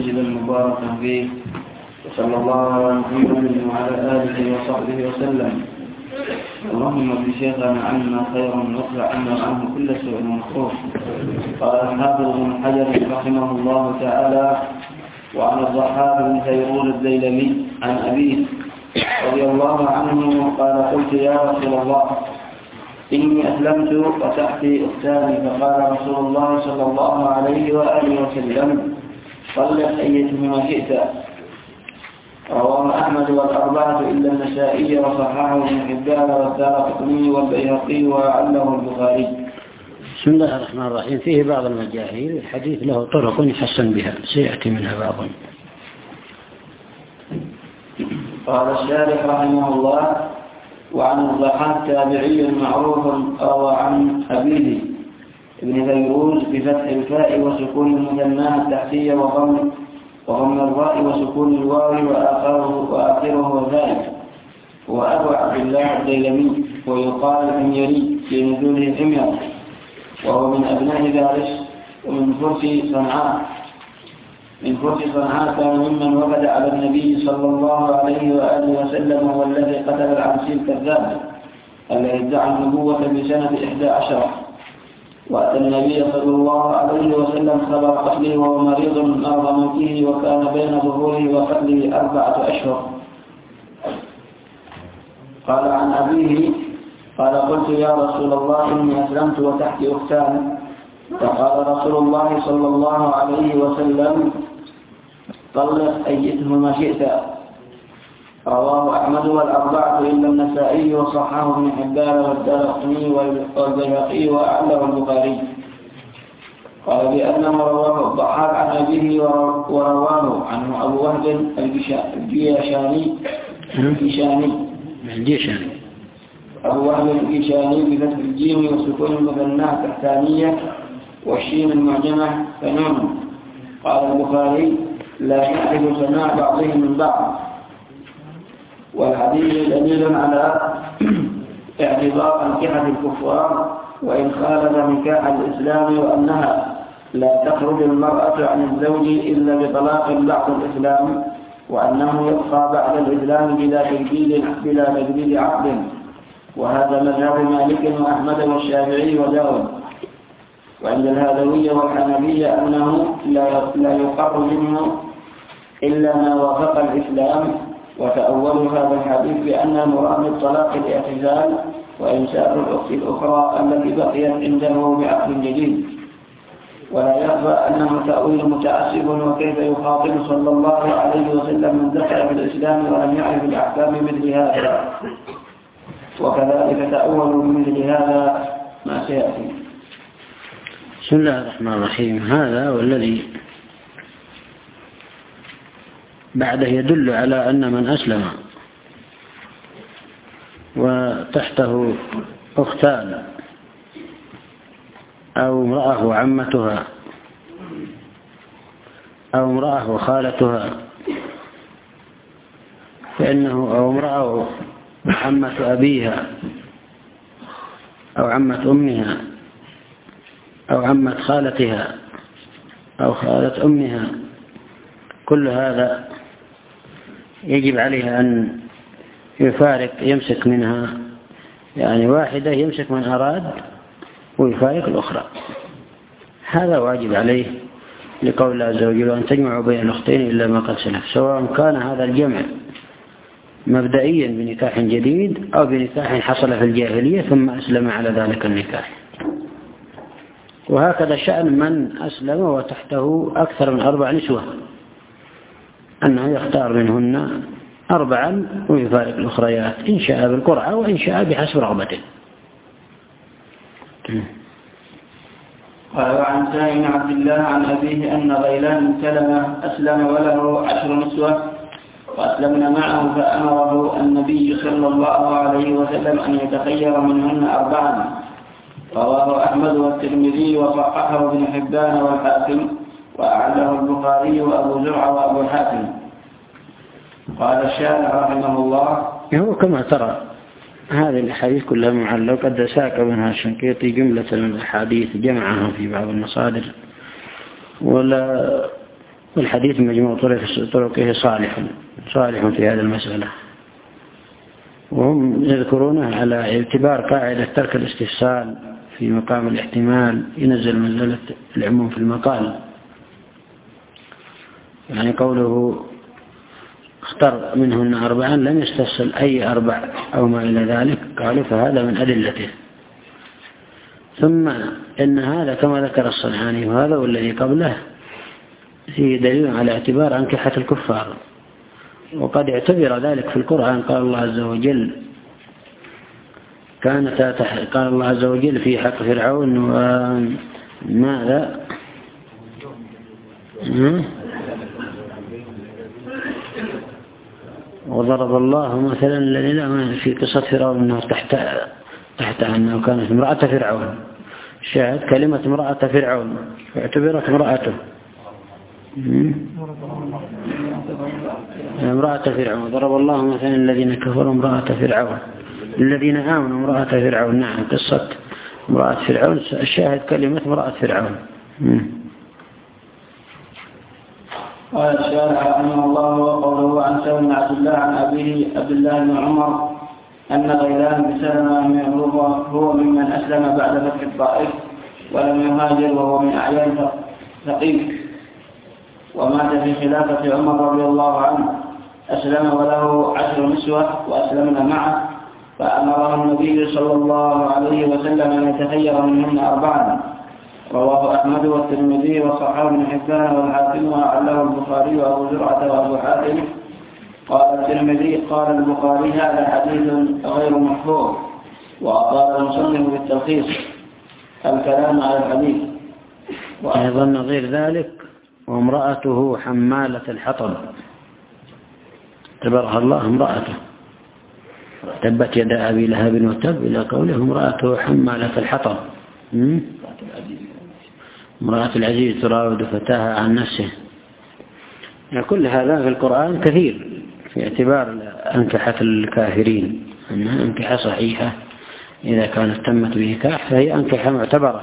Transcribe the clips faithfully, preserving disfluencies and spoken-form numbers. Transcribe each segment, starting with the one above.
سجدا مباركا فيه، وصلى الله على محمد وعلى آله وصحبه وسلم. اللهم بشيخنا عنا خيرا واطلع عنا عنه كل سوء ومكروه. قال الحافظ بن حجر رحمه الله تعالى: وعن الضحاك بن فيروز الديلمي عن أبيه رضي الله عنه قال: قلت يا رسول الله إني أسلمت وتحتي أختان، فقال رسول الله صلى الله عليه وآله وسلم: طلق أيتهما شئت. رواه أحمد والأربعة إلا النسائي وصححه ابن حبان والدارقطني والبيهقي وعله البخاري. بسم الله الرحمن الرحيم. فيه بعض المجاهيل، الحديث له طرق يحسن بها، سيأتي منها بعض. قال الشارح رحمه الله: وعن الضحاك تابعي معروف روى عن أبيه ابن فيروز بفتح الفاء وسكون المثنى التحتية وضم وضم الراء وسكون الواو وآخره وآخره ذلك. وأبو عبد الله الديلمي ويقال الحميري لنزوله حمير، وهو من أبناء فارس ومن فرس صنعاء من فرس صنعاء كان ممن وفد على النبي صلى الله عليه وآله وسلم، هو الذي قتل العنسي الكذاب الذي ادعى النبوة بسنة إحدى عشرة. وأتى النبي صلى الله عليه وسلم خبر قتله وهو مريض مرض موته، وكان بين ظهوره وقتله أربعة أشهر. قال عن أبيه قال: قلت يا رسول الله إني أسلمت وتحتي أختان، فقال رسول الله صلى الله عليه وسلم: طلق أيتهما شئت. رواه أحمد والأربعة إلا النسائي وصححه ابن حبان والدارقطني والبيهقي وأعله البخاري. قال بأنه رواه الضحاك عن أبيه ورواه عنه أبو وهب الجيشاني الجيشاني أبو وهب الجيشاني بفتح الجيم وسكون المثنى التحتانية والشين المعجمة فنون. قال البخاري: لا يعرف سماع بعضهم من بعض. والحديث دليل على اعتبار أنكحة الكفار وإن خالف نكاح الإسلام، وأنها لا تخرج المرأة عن الزوج إلا بطلاق بعد الإسلام، وأنه يبقى بعد الإسلام بلا تجديد بلا تجديد عقد. وهذا مذهب مالك وأحمد والشافعي وداود. وعند الهذوية والحنفية أنه لا يقر منه إلا ما وافق الإسلام. وتأولوا هذا الحديث بأن مراد الطلاق الاعتزال وإمساك الأخت الأخرى التي بقيت عنده بعقد جديد. ولا يخفى أنه تأويل متعسف، وكيف يخاطب صلى الله عليه وسلم من دخل في الإسلام ولم يعرف الأحكام مثل هذا. وكذلك تأولوا بمثل هذا ما سيأتي. بسم الله الرحمن الرحيم. هذا والذي بعده يدل على أن من أسلم وتحته أختان أو امرأة وعمتها أو امرأة وخالتها فإنه أو امرأة عمة أبيها أو عمة أمها أو عمة خالتها أو خالة أمها، كل هذا يجب عليها أن يفارق، يمسك منها، يعني واحدة يمسك من أراد ويفارق الأخرى. هذا واجب عليه لقول الله عز وجل: أن تجمعوا بين الأختين إلا ما قد سلف، سواء كان هذا الجمع مبدئيا بنكاح جديد أو بنكاح حصل في الجاهلية ثم أسلم على ذلك النكاح. وهكذا شأن من أسلم وتحته أكثر من أربع نسوة، أنه يختار منهن أربعا ويفارق الأخريات، إن شاء بالقرعة وإن شاء بحسب رغبته. قال: وعن سائر عبد الله عن أبيه أن غيلان سلمة أسلم وله عشر نسوة وأسلمنا معه، فأمره النبي صلى الله عليه وسلم أن يتخير منهن أربعا. رواه أحمد والترمذي وصححه ابن حبان والحاكم وأعله البخاري وأبو زرعة وأبو حاتم. قال الشارح رحمه الله: هو كما ترى هذه الأحاديث كلها معلقة، قد ساق منها الشنقيطي جملة من الأحاديث جمعها في بعض المصادر، ولا والحديث مجموع طرقه صالح صالح في هذه المسألة. وهم يذكرونه على اعتبار قاعدة ترك الاستفسال في مقام الاحتمال ينزل منزلة العموم في المقال. يعني قوله اختر منهن أربعا لم يستفسل أي أربع أو ما إلى ذلك، قالوا فهذا من أدلته. ثم إن هذا كما ذكر الصنعاني وهذا والذي قبله فيه دليل على اعتبار أنكحة الكفار، وقد اعتبر ذلك في القرآن. قال الله عز وجل كانت قال الله عز وجل في حق فرعون وماذا وضرب الله مثلا الذين في قصة فرعون أنه تحت تحت أنه كانت امرأة فرعون، شاهد كلمة امرأة فرعون فاعتبرت امرأته امرأة فرعون. ضرب الله مثلا الذين كفروا امرأة فرعون الذين آمنوا امرأة فرعون. نعم قصة امرأة فرعون، الشاهد كلمة امرأة فرعون. قال الشارع رحمه الله وقوله عن سالم بن عبد الله عن أبيه عبد الله بن عمر أن غيلان بن سلمة بن عروبة هو ممن أسلم بعد فتح الطائف ولم يهاجر وهو من أعيان ثقيف، ومات في خلافة عمر رضي الله عنه. أسلم وله عشر نسوة وأسلمنا معه، فأمره النبي صلى الله عليه وسلم أن يتخير منهن أربعا. رواه أحمد والترمذي وصححه ابن حبان والحاكم وأعله البخاري وأبو زرعة وأبو حاتم. قال الترمذي قال البخاري هذا حديث غير محفوظ، وأطال المصنف بالتلخيص الكلام على الحديث. وأيضا نظير ذلك وامرأته حمالة الحطب تبارك الله امرأته، تبت يد أبي لهب وتب إلى قوله امرأته حمالة الحطب. امرأة العزيز تراود فتاها عن نفسه. يعني كل هذا في القرآن كثير في اعتبار أنكحة الكافرين أنها أنكحة صحيحة إذا كانت تمت بنكاح فهي أنكحة معتبرة.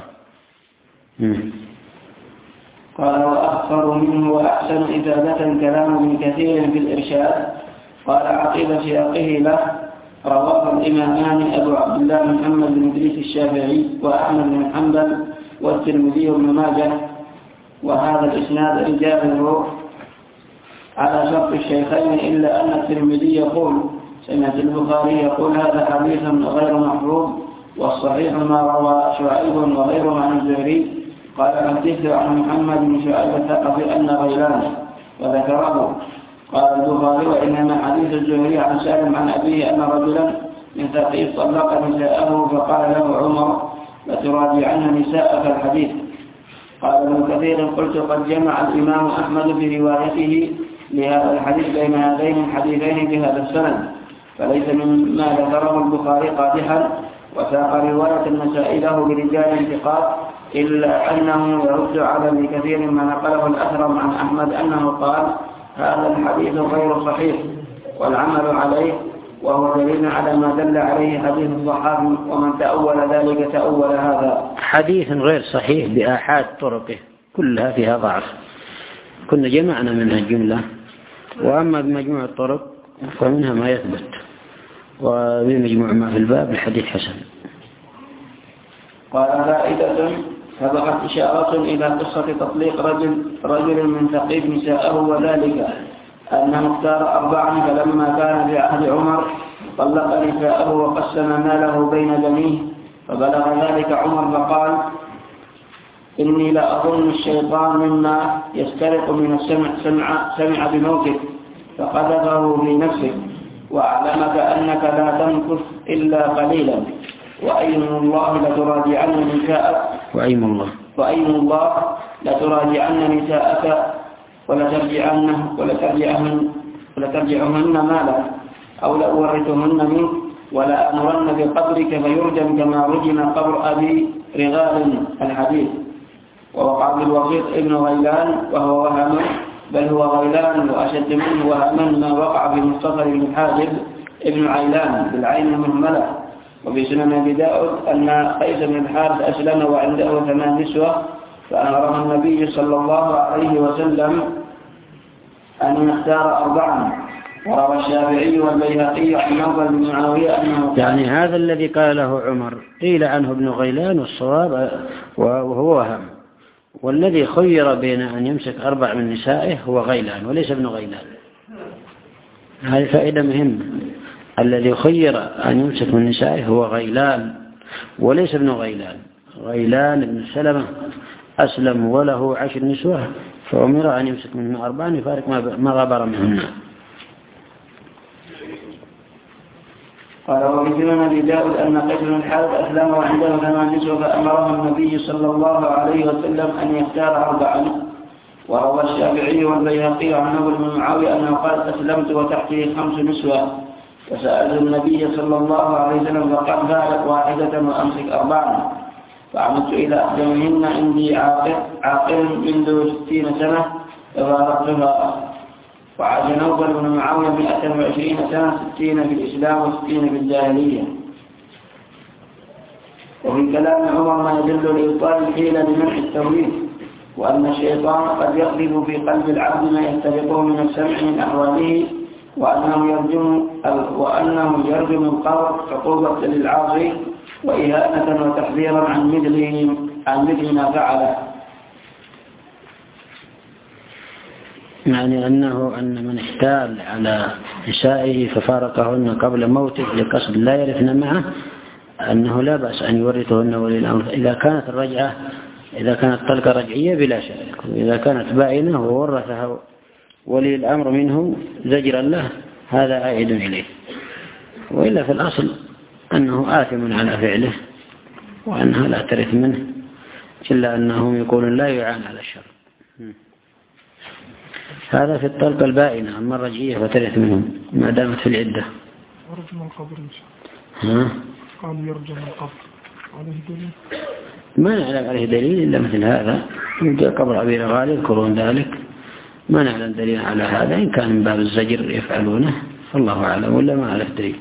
قال وأخطر منه وأحسن إفادة كلام ابن كثير في الإرشاد. قال عقيب سياقه له رواه الإمامان أبو عبد الله محمد بن إدريس الشافعي وأحمد بن حنبل والترمذي وابن ماجه، وهذا الإسناد رجاله على شرط الشيخين، إلا أن الترمذي يقول سمعت البخاري يقول هذا حديث غير محفوظ، والصحيح ما روى شعيب وغيره عن الزهري. قال حديث عن محمد بن شعيب الثقفي أن غيلان وذكره. قال البخاري وإنما حديث الزهري عن سالم عن أبيه أن رجلا من ثقيف طلق نساءه فقال له عمر لتراجعن نساءك الحديث. قال ابن كثير قلت قد جمع الإمام أحمد في روايته لهذا الحديث بين هذين الحديثين بهذا السند، فليس مما ذكره البخاري قادحا، وساق رواية النسائي له برجال ثقات، إلا أنه يرد على ابن كثير ما نقله الأثرم عن أحمد أنه قال هذا الحديث غير صحيح والعمل عليه، وهو دليل على ما دل عليه حديث الصحابي، ومن تأول ذلك تأول هذا. حديث غير صحيح بآحاد طرقه كلها فيها ضعف، كنا جمعنا منها الجملة، وأما بمجموع الطرق فمنها ما يثبت، وبمجموع ما في الباب الحديث حسن. قال فائدة سبقت إشارة إلى قصة تطليق رجل رجل من ثقيف نساءه، وذلك أنه اختار أربعا، فلما كان في عهد عمر طلق نساءه وقسم ماله بين بنيه، فبلغ ذلك عمر فقال إني لا أظن الشيطان مما يسترق من السمع سمع, سمع بموتك فقذفه في نفسك، وأعلمك أنك لا تمكث إلا قليلا، وأيم الله لتراجعن نساءك وأيم الله وأيم الله لتراجعن نساءك ولترجعن ولترجعهن ولترجعهن مالا أو لأورثهن منك، ولا أمرن بقبرك فيرجم كما رجم قبر أبي رغال الحديث. ووقع بالوسيط ابن غيلان وهو وهم، بل هو غيلان وأشد منه وهما ما وقع بمصطفى بن الحاجب ابن عيلان بالعين المهملة. وفي سنن أبي داود أن قيس بن الحارث أسلم وعنده ثمان نسوة، فأمره النبي صلى الله عليه وسلم أن يختار أربعا. وروى الشافعي والبيهقي عن نوفل بن معاوية أنه يعني هذا الذي قال له عمر قيل عنه ابن غيلان والصواب وهو وهم، والذي خير بين أن يمسك أربع من نسائه هو غيلان وليس ابن غيلان. هذه فائدة مهمة، الذي خير أن يمسك من نسائه هو غيلان وليس ابن غيلان. غيلان ابن سلمة أسلم وله عشر نسوة فأمر أن يمسك منهن أربعا يفارق ما غبر منهن. قال وفي سنن أبي داود أن قتل الحارث أسلم وعنده ثمان نسوة فأمره النبي صلى الله عليه وسلم أن يختار أربعا. وروى الشافعي والبيهقي عن نوفل بن معاوية أنه قال أسلمت وتحته خمس نسوة فسألت النبي صلى الله عليه وسلم فقال فارق واحدة وأمسك أربعا. فعمدت إلى أقدمهن عندي عاقل, عاقل منذ ستين سنة ففارقتها. وعاش نوفل بن معاوية مئة وعشرين سنة، ستين في الإسلام وستين في الجاهلية. وفي كلام عمر ما يدل لإبطال الحيلة لمنع التوريث، وأن الشيطان قد يقذف في قلب العبد ما يستبقه من السمع من أحواله، وأنه يرجم وأنه يرجم القول عقوبة للعاصي وإهانة وتحذيرا عن مثله عن مثل ما فعله. يعني أنه أن من احتال على نسائه ففارقهن قبل موته لقصد لا يرثن معه أنه لا بأس أن يورثهن ولي الأمر إذا كانت الرجعة إذا كانت طلقة رجعية بلا شك، وإذا كانت بائنة وورثها ولي الأمر منه زجرا له هذا عائد إليه، وإلا في الأصل أنه آثم على فعله وأنها لا ترث منه، إلا أنهم يقولون لا يعان على الشر. هذا في الطلقة البائنة. أما الرجعية فترث منهم ما دامت في العدة. ورجم القبر إن شاء الله. قال يرجم القبر عليه دليل؟ ما نعلم عليه دليل إلا مثل هذا، يمكن قبر أبي رغال يذكرون ذلك، ما نعلم دليل على هذا. إن كان من باب الزجر يفعلونه فالله أعلم، ولا ما عليه دليل.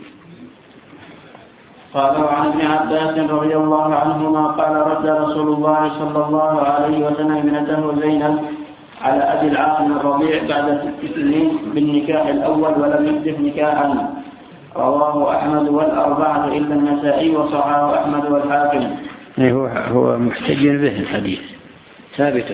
قال عن ابن عباس رضي الله عنهما قال رد رسول الله صلى الله عليه وسلم ابنته زينب على أبي العاص بن الربيع بعد ست سنين بالنكاح الأول ولم يحدث نكاحا. رواه أحمد والأربعة إلا النسائي وصححه أحمد والحاكم. هو هو محتج به الحديث ثابت.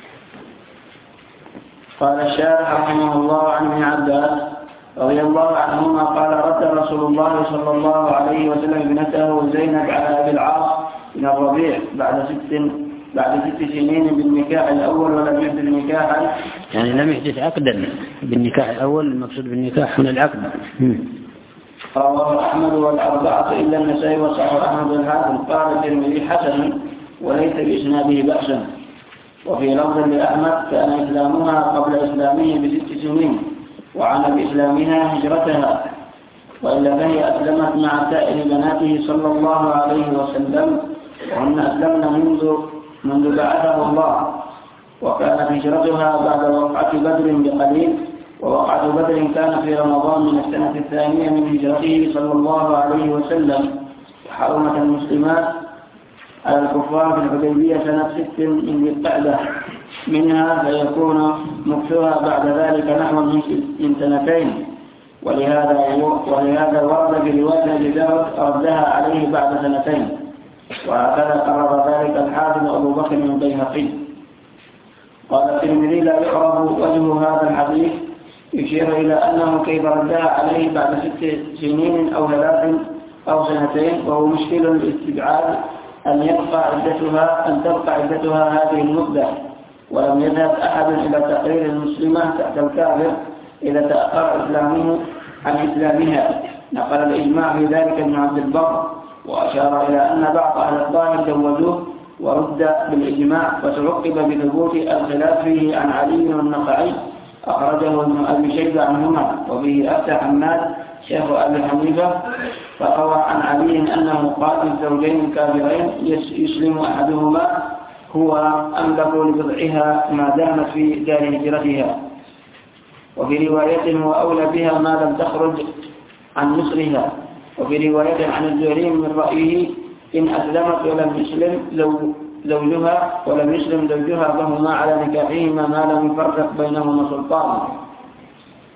قال الشارح رحمه الله عن ابن عباس رضي الله عنهما قال رد رسول الله صلى الله عليه وسلم ابنته زينب على أبي العاص بن الربيع بعد ست بعد ست سنين بالنكاح الأول ولم يحدث نكاحا، يعني لم يحدث عقدا بالنكاح الأول. المقصود بالنكاح هنا العقد. رواه أحمد والأربعة إلا النسائي وصححه أحمد والحاكم. قال الترمذي حسن وليس بإسناده بأسا. وفي لفظ لأحمد كان إسلامها قبل إسلامه بست سنين وعن بإسلامها هجرتها، وإلا فهي أسلمت مع سائر بناته صلى الله عليه وسلم، وهن أسلمن منذ منذ بعثه الله. وكانت هجرتها بعد وقعة بدر بقليل، ووقعة بدر كان في رمضان من السنة الثانية من هجرته صلى الله عليه وسلم. حرمت المسلمات على الكفار في الحديبية سنة ست من ذي القعدة منها، فيكون مكثها بعد ذلك نحو من سنتين. ولهذا ولهذا ورد في رواية أبي داود ردها عليه بعد سنتين، وهكذا قرر ذلك الحافظ أبو بكر البيهقي. قال الترمذي لا يعرف وجه هذا الحديث، يشير إلى أنه كيف ردها عليه بعد ست سنين أو ثلاث أو سنتين، وهو مشكل الاستبعاد أن يبقى عدتها أن تبقى عدتها هذه المدة. ولم يذهب أحد إلى تقرير المسلمة تحت الكافر إذا تأخر إسلامه عن إسلامها. نقل الإجماع في ذلك ابن عبد البر، وأشار إلى أن بعض أهل الظاهر جوزوه ورد بالإجماع، وتعقب بثبوت الخلاف فيه عن علي والنخعي أخرجه ابن أبي شيبة عنهما. وبه أفتى حماد شيخ أبي حنيفة فروى عن علي أنه قال الزوجين الكافرين يسلم أحدهما هو أملك لبضعها ما دامت في دار هجرتها. وفي رواية هو أولى بها ما لم تخرج عن مصرها. وفي رواية عن الزهري من رأيه إن أسلمت ولم يسلم زوجها ولم يسلم زوجها فهما على نكاحهما ما لم يفرق بينهما سلطان.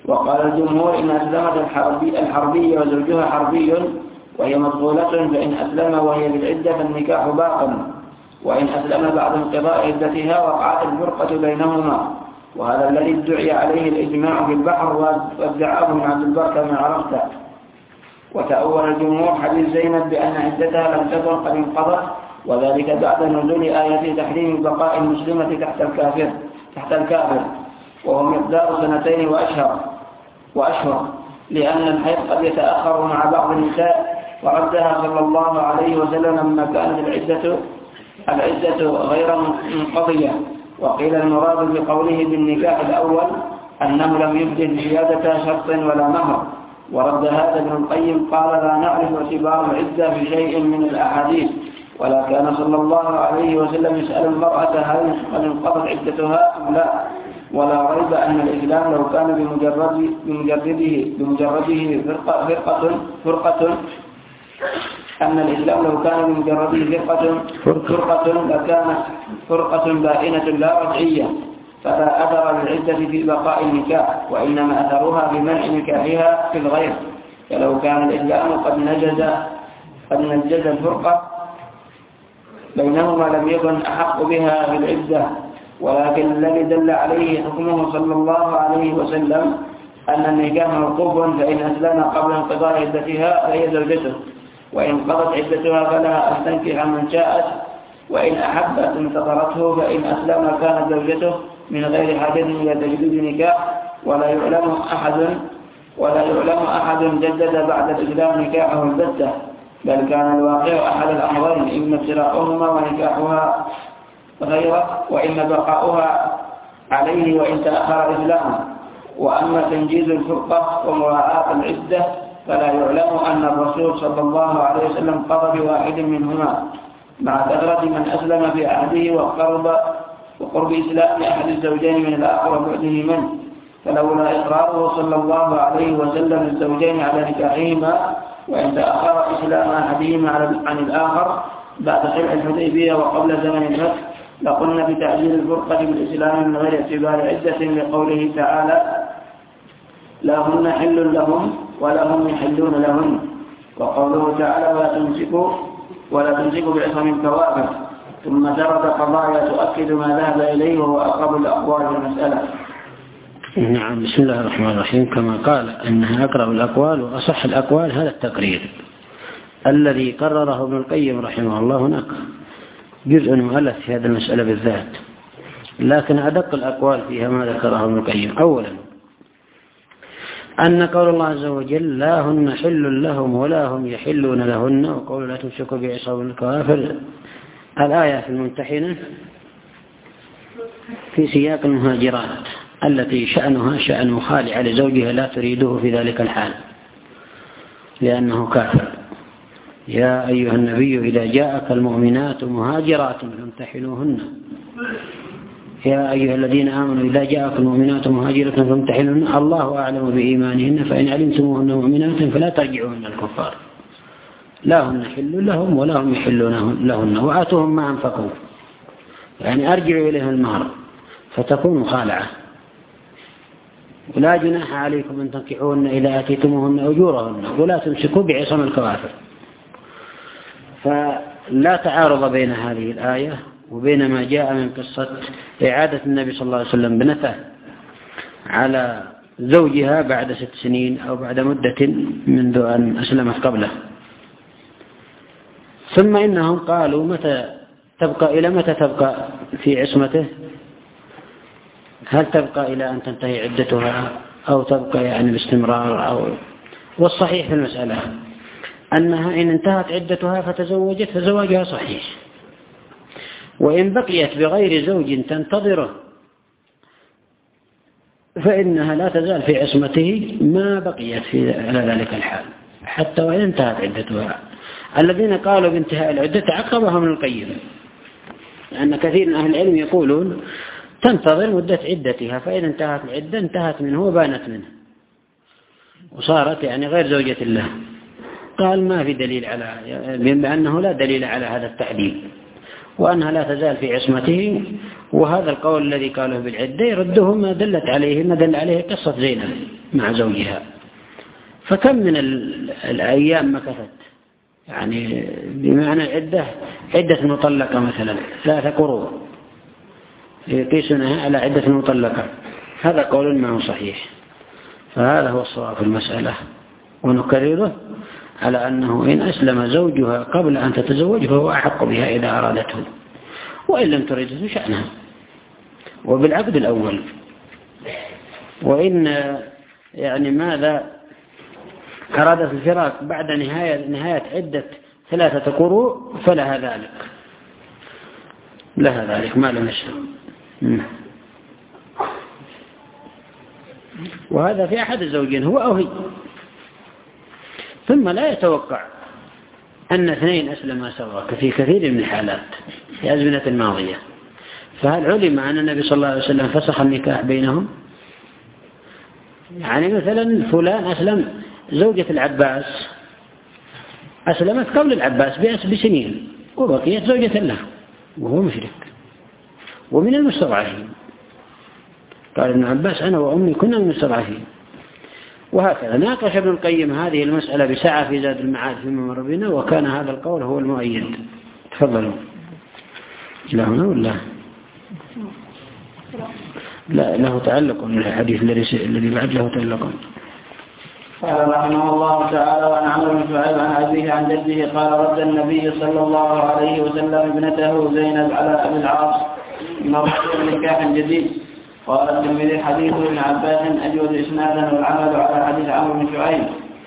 وقال الجمهور إن أسلمت الحربي الحربية وزوجها حربي وهي مدخولة فإن أسلم وهي بالعدة فالنكاح باق، وإن أسلم بعد انقضاء عدتها وقعت الفرقة بينهما، وهذا الذي ادعي عليه الإجماع في البحر وادعاه من عبد البر كما عرفت. وتأول الجمهور حديث زينب بأن عدتها لم تكن قد انقضت، وذلك بعد نزول آية تحريم بقاء المسلمة تحت الكافر تحت الكافر وهو مقدار سنتين وأشهر وأشهر لأن الحيض قد يتأخر مع بعض النساء، وردها صلى الله عليه وسلم لما كانت العدة العدة غير منقضية. وقيل المراد بقوله بالنكاح الأول أنه لم يبدل زيادة شرط ولا مهر، ورد هذا ابن القيم قال لا نعرف اعتبار العدة في شيء من الأحاديث، ولا كان صلى الله عليه وسلم يسأل المرأة هل انقضت عدتها أم لا، ولا ريب أن الإسلام لو كان بمجرد بمجرده بمجرده فرقة فرقة فرقة أن الإسلام لو كان بمجرده فرقة فرقة لكانت فرقة بائنة لا رجعية، فلا أثر للعدة في بقاء النكاح، وإنما أثرها بمنع نكاحها في الغير. فلو كان الإسلام قد نجز قد نجز الفرقة بينهما لم يكن أحق بها في العدة، ولكن الذي دل عليه حكمه صلى الله عليه وسلم أن النكاح موقوف، فإن أسلم قبل انقضاء عدتها فهي زوجته، وإن قضت عدتها فلها أن تنكح من شاءت، وإن أحبت انتظرته، فإن أسلم كانت زوجته من غير حاجة إلى تجديد نكاح. ولا يعلم أحد ولا يعلم أحد جدد بعد الإسلام نكاحه البتة، بل كان الواقع أحد الأمرين، إما افتراقهما ونكاحها غيره، وإما بقاؤها عليه وإن تأخر إسلامه. وأما تنجيز الفرقة ومراعاة العدة فلا يعلم أن الرسول صلى الله عليه وسلم قضى بواحد منهما، مع كثرة من أسلم في عهده وقرب وقرب إسلام أحد الزوجين من الآخر وبعده منه، فلولا إقراره صلى الله عليه وسلم الزوجين على نكاحهما، وإن تأخر إسلام أحدهما عن الآخر بعد صلح الحديبية وقبل زمن الفتح لقلنا بتعجيل الفرقة بالإسلام من غير اعتبار عدة، لقوله تعالى لا هن حل لهم ولا هم يحلون لهن، وقوله تعالى ولا تمسكوا ولا تمسكوا بعصم الكوافر، ثم سرد قضايا تؤكد ما ذهب إليه وهو أقرب الأقوال في المسألة. نعم. بسم الله الرحمن الرحيم. كما قال أنها أقرب الأقوال وأصح الأقوال هذا التقرير الذي قرره ابن القيم رحمه الله. هناك جزء مؤلف في هذه المسألة بالذات، لكن أدق الأقوال فيها ما ذكره ابن القيم. أولا أن قول الله عز وجل لا هن حل لهم ولا هم يحلون لهن، وقول لا تمسكوا بعصام الكوافر، الآية في الممتحنة في سياق المهاجرات التي شأنها شأن مخالع لزوجها لا تريده في ذلك الحال لأنه كافر. يا أيها النبي إذا جاءك المؤمنات مهاجرات فامتحنوهن، يا أيها الذين آمنوا إذا جاءكم المؤمنات مهاجرات فامتحنوهن الله أعلم بإيمانهن فإن علمتموهن مؤمنات فلا ترجعوهن الكفار، لا هن حل لهم ولا هم يحلون لهن، وآتوهم ما أنفقوا، يعني أرجعوا إليهم المهر فتكون مخالعة. ولا جناح عليكم أن تنكحوهن إذا آتيتموهن أجورهن ولا تمسكوا بعصم الكوافر. فلا تعارض بين هذه الآية وبين ما جاء من قصة إعادة النبي صلى الله عليه وسلم ابنته على زوجها بعد ست سنين أو بعد مدة منذ أن أسلمت قبله. ثم إنهم قالوا متى تبقى إلى متى تبقى في عصمته؟ هل تبقى إلى أن تنتهي عدتها أو تبقى يعني باستمرار؟ أو والصحيح في المسألة أنها إن انتهت عدتها فتزوجت فزواجها صحيح، وإن بقيت بغير زوج تنتظره فإنها لا تزال في عصمته ما بقيت في على ذلك الحال حتى وإن انتهت عدتها. الذين قالوا بانتهاء العدة عقبهم ابن القيم، لأن كثير من أهل العلم يقولون تنتظر مدة عدتها، فإن انتهت العدة انتهت منه وبانت منه وصارت يعني غير زوجة الله. قال ما في دليل على بأنه لا دليل على هذا التعديل، وأنها لا تزال في عصمته. وهذا القول الذي قاله بالعدة يرده ما دلت عليه ما دل عليه قصة زينب مع زوجها. فكم من الأيام مكثت، يعني بمعنى عدة عدة مطلقة مثلا ثلاثة قروء يقيسونها على عدة مطلقة، هذا قول ما هو صحيح. فهذا هو الصواب في المسألة، ونكرره على أنه إن أسلم زوجها قبل أن تتزوج فهو أحق بها إذا أرادته، وإن لم تريده شأنها، وبالعقد الأول. وإن يعني ماذا أرادت الفراق بعد نهاية, نهاية عدة ثلاثة قروء فلها ذلك، لها ذلك ما لم يسلم. وهذا في أحد الزوجين هو أو هي. ثم لا يتوقع أن اثنين أسلما سوا في كثير من الحالات في الأزمنة الماضية. فهل علم أن النبي صلى الله عليه وسلم فسخ النكاح بينهم؟ يعني مثلا فلان أسلم، زوجة العباس أسلمت قبل العباس بسنين وبقيت زوجة له وهو مشرك ومن المستضعفين. قال ابن عباس أنا وأمي كنا من المستضعفين. وهكذا ناقش ابن القيم هذه المسألة بسعة في زاد المعاد فيما مر بنا، وكان هذا القول هو المؤيد. تفضلوا. لا هنا ولا لا له تعلق من الحديث الذي بعد له تعلق. قال رحمه الله تعالى: وعن عمرو بن شعيب عن أبيه عن جده قال: رد النبي صلى الله عليه وسلم ابنته زينب على أبي العاص مرة نكاح جديد. قال الترمذي: حديث ابن عباس أجود إسنادا والعمل على حديث عمرو بن شعيب.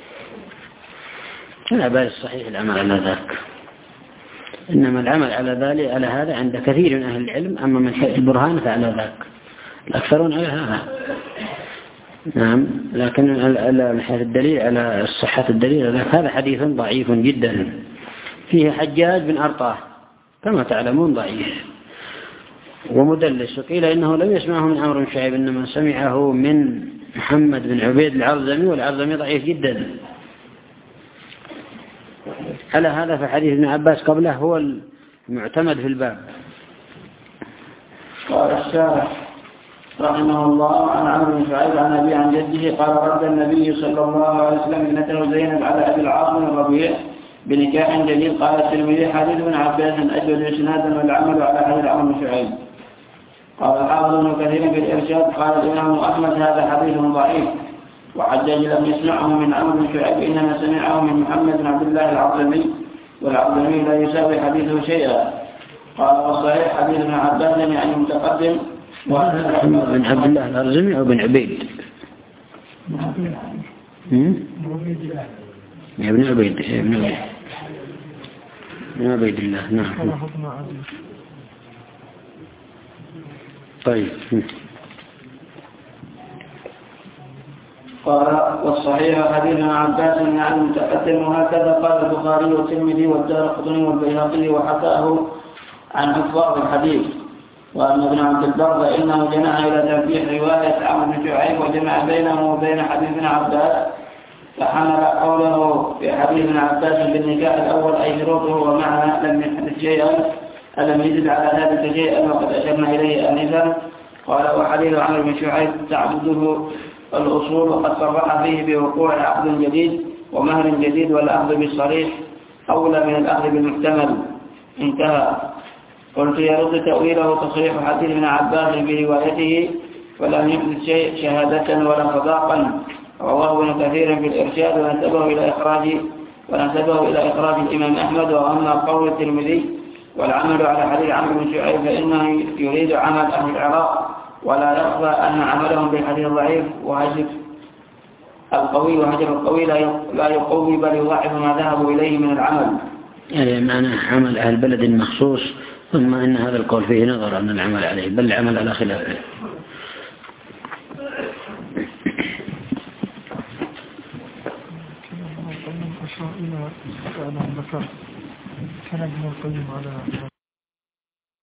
لا بأس صحيح العمل على ذاك، إنما العمل على ذلك على هذا عند كثير من أهل العلم، أما من حيث البرهان فعلى ذاك الأكثرون على هذا. نعم، لكن من حيث الدليل على صحة الدليل هذا حديث ضعيف جدا فيه حجاج بن أرطاه كما تعلمون ضعيف ومدلس، وقيل إنه لم يسمعه من عمرو بن شعيب إنما سمعه من محمد بن عبيد العرزمي، والعرزمي ضعيف جدا. على هذا فحديث ابن عباس قبله هو المعتمد في الباب. قال الشارح رحمه الله: عن عمرو بن شعيب عن أبي عن جده قال: رد النبي صلى الله عليه وسلم ابنته زينب على أبي العاص بن الربيع بنكاح جديد. قال الترمذي: حديث ابن عباس أجود إسنادا والعمل على حديث عمرو بن شعيب. قال الحافظ ابن كثير في الإرشاد: قال الإمام أحمد هذا حديث ضعيف، وحجاج لم يسمعه من عمرو بن شعيب إنما سمعه من محمد بن عبد الله العرزمي، والعرزمي لا يساوي حديثه شيئا. قال والصحيح حديث ابن عباس يعني متقدم. محمد بن عبد الله العرزمي أو بن عبيد؟ يا ابن عبيد يا ابن عبيد يا عبيد الله. نعم. طيب. قال والصحيح حديث ابن عباس يعني متقدم. وهكذا قال البخاري والترمذي والدارقطني والبيهقي وحكاه عن حفاظ الحديث. وأن ابن عبد البر فإنه جمع إلى ترجيح رواية عمرو بن شعيب وجمع بينه وبين حديث ابن عباس، فحمل قوله في حديث ابن عباس بالنكاح الأول أي شروطه ومعنى لم يحدث شيئا ألم يزد على ذلك شيئا وقد أشرنا إليه آنفا. قال وحديث عمرو بن شعيب تعبده الأصول وقد صرح فيه بوقوع عقد جديد ومهر جديد والأخذ بالصريح أولى من الأخذ بالمحتمل. انتهى. قلت يرد تأويله تصريح حديث ابن عباس بروايته ولم يحدث شيء شهادة ولا صداقا. رواه ابن كثير في الإرشاد ونسبه إلى إخراج ونسبه إلى إخراج الإمام أحمد. وأما قول الترمذي والعمل على حديث عمرو بن شعيب فإنه يريد عمل أهل العراق، ولا يخفى أن عملهم بالحديث ضعيف وهجر القوي وهجر القوي لا يقوي بل يضاعف ما ذهبوا إليه من العمل. يعني معنى عمل أهل بلد مخصوص، ثم أن هذا القول فيه نظر أن العمل عليه بل العمل على خلافه. كان ابن القيم على